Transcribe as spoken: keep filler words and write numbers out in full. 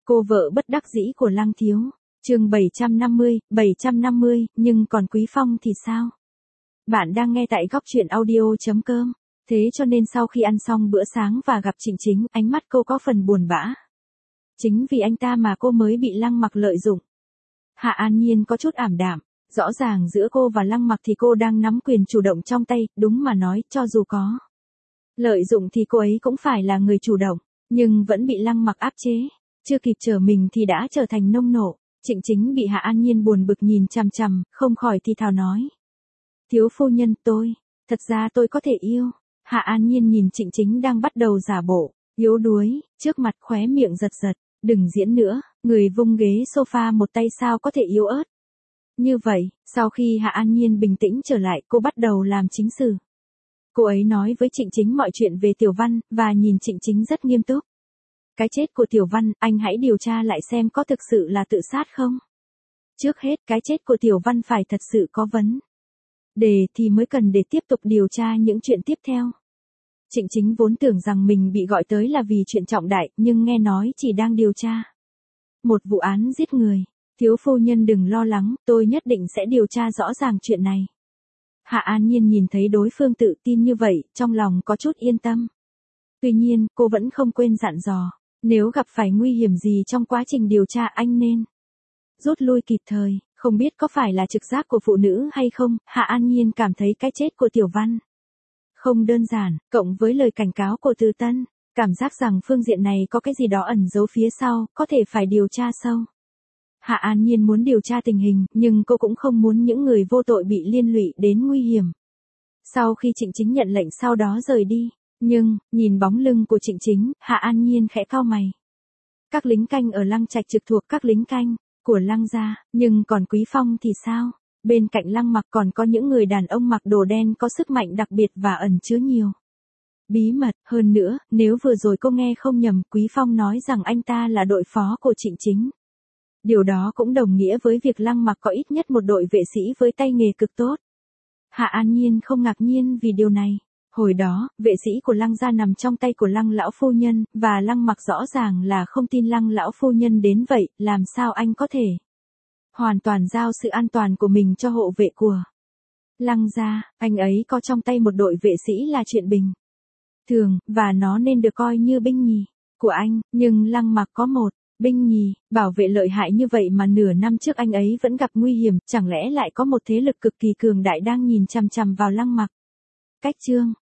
Cô vợ bất đắc dĩ của Lăng Thiếu. Chương bảy trăm năm mươi, bảy trăm năm mươi, nhưng còn Quý Phong thì sao? Bạn đang nghe tại góc truyện audio chấm com. Thế cho nên sau khi ăn xong bữa sáng và gặp Trịnh Chính, ánh mắt cô có phần buồn bã. Chính vì anh ta mà cô mới bị Lăng Mặc lợi dụng. Hạ An Nhiên có chút ảm đạm. Rõ ràng giữa cô và Lăng Mặc thì cô đang nắm quyền chủ động trong tay, đúng mà nói, cho dù có lợi dụng thì cô ấy cũng phải là người chủ động, nhưng vẫn bị Lăng Mặc áp chế. Chưa kịp trở mình thì đã trở thành nông nộ. Trịnh Chính bị Hạ An Nhiên buồn bực nhìn chằm chằm, không khỏi thì thào nói. Thiếu phu nhân, tôi, thật ra tôi có thể yêu. Hạ An Nhiên nhìn Trịnh Chính đang bắt đầu giả bộ, yếu đuối, trước mặt khóe miệng giật giật. Đừng diễn nữa, người vung ghế sofa một tay sao có thể yếu ớt. Như vậy, sau khi Hạ An Nhiên bình tĩnh trở lại, cô bắt đầu làm chính sự. Cô ấy nói với Trịnh Chính mọi chuyện về Tiểu Văn, và nhìn Trịnh Chính rất nghiêm túc. Cái chết của Tiểu Văn, anh hãy điều tra lại xem có thực sự là tự sát không? Trước hết, cái chết của Tiểu Văn phải thật sự có vấn đề thì mới cần để tiếp tục điều tra những chuyện tiếp theo. Trịnh Chính vốn tưởng rằng mình bị gọi tới là vì chuyện trọng đại, nhưng nghe nói chỉ đang điều tra một vụ án giết người. Thiếu phu nhân đừng lo lắng, tôi nhất định sẽ điều tra rõ ràng chuyện này. Hạ An Nhiên nhìn thấy đối phương tự tin như vậy, trong lòng có chút yên tâm. Tuy nhiên, cô vẫn không quên dặn dò, nếu gặp phải nguy hiểm gì trong quá trình điều tra anh nên rút lui kịp thời. Không biết có phải là trực giác của phụ nữ hay không, Hạ An Nhiên cảm thấy cái chết của Tiểu Văn không đơn giản, cộng với lời cảnh cáo của Từ Tân, cảm giác rằng phương diện này có cái gì đó ẩn giấu phía sau, có thể phải điều tra sâu. Hạ An Nhiên muốn điều tra tình hình, nhưng cô cũng không muốn những người vô tội bị liên lụy đến nguy hiểm. Sau khi Trịnh Chính nhận lệnh sau đó rời đi, nhưng, nhìn bóng lưng của Trịnh Chính, Hạ An Nhiên khẽ cau mày. Các lính canh ở Lăng Trạch trực thuộc các lính canh của Lăng gia, nhưng còn Quý Phong thì sao? Bên cạnh Lăng Mặc còn có những người đàn ông mặc đồ đen có sức mạnh đặc biệt và ẩn chứa nhiều bí mật. Hơn nữa, nếu vừa rồi cô nghe không nhầm, Quý Phong nói rằng anh ta là đội phó của Trịnh Chính. Điều đó cũng đồng nghĩa với việc Lăng Mặc có ít nhất một đội vệ sĩ với tay nghề cực tốt. Hạ An Nhiên không ngạc nhiên vì điều này. Hồi đó, vệ sĩ của Lăng gia nằm trong tay của Lăng lão phu nhân, và Lăng Mặc rõ ràng là không tin Lăng lão phu nhân đến vậy, làm sao anh có thể hoàn toàn giao sự an toàn của mình cho hộ vệ của Lăng gia. Anh ấy có trong tay một đội vệ sĩ là chuyện bình thường, và nó nên được coi như binh nhì của anh, nhưng Lăng Mặc có một binh nhì, bảo vệ lợi hại như vậy mà nửa năm trước anh ấy vẫn gặp nguy hiểm, chẳng lẽ lại có một thế lực cực kỳ cường đại đang nhìn chằm chằm vào Lăng Mặc. Cách chương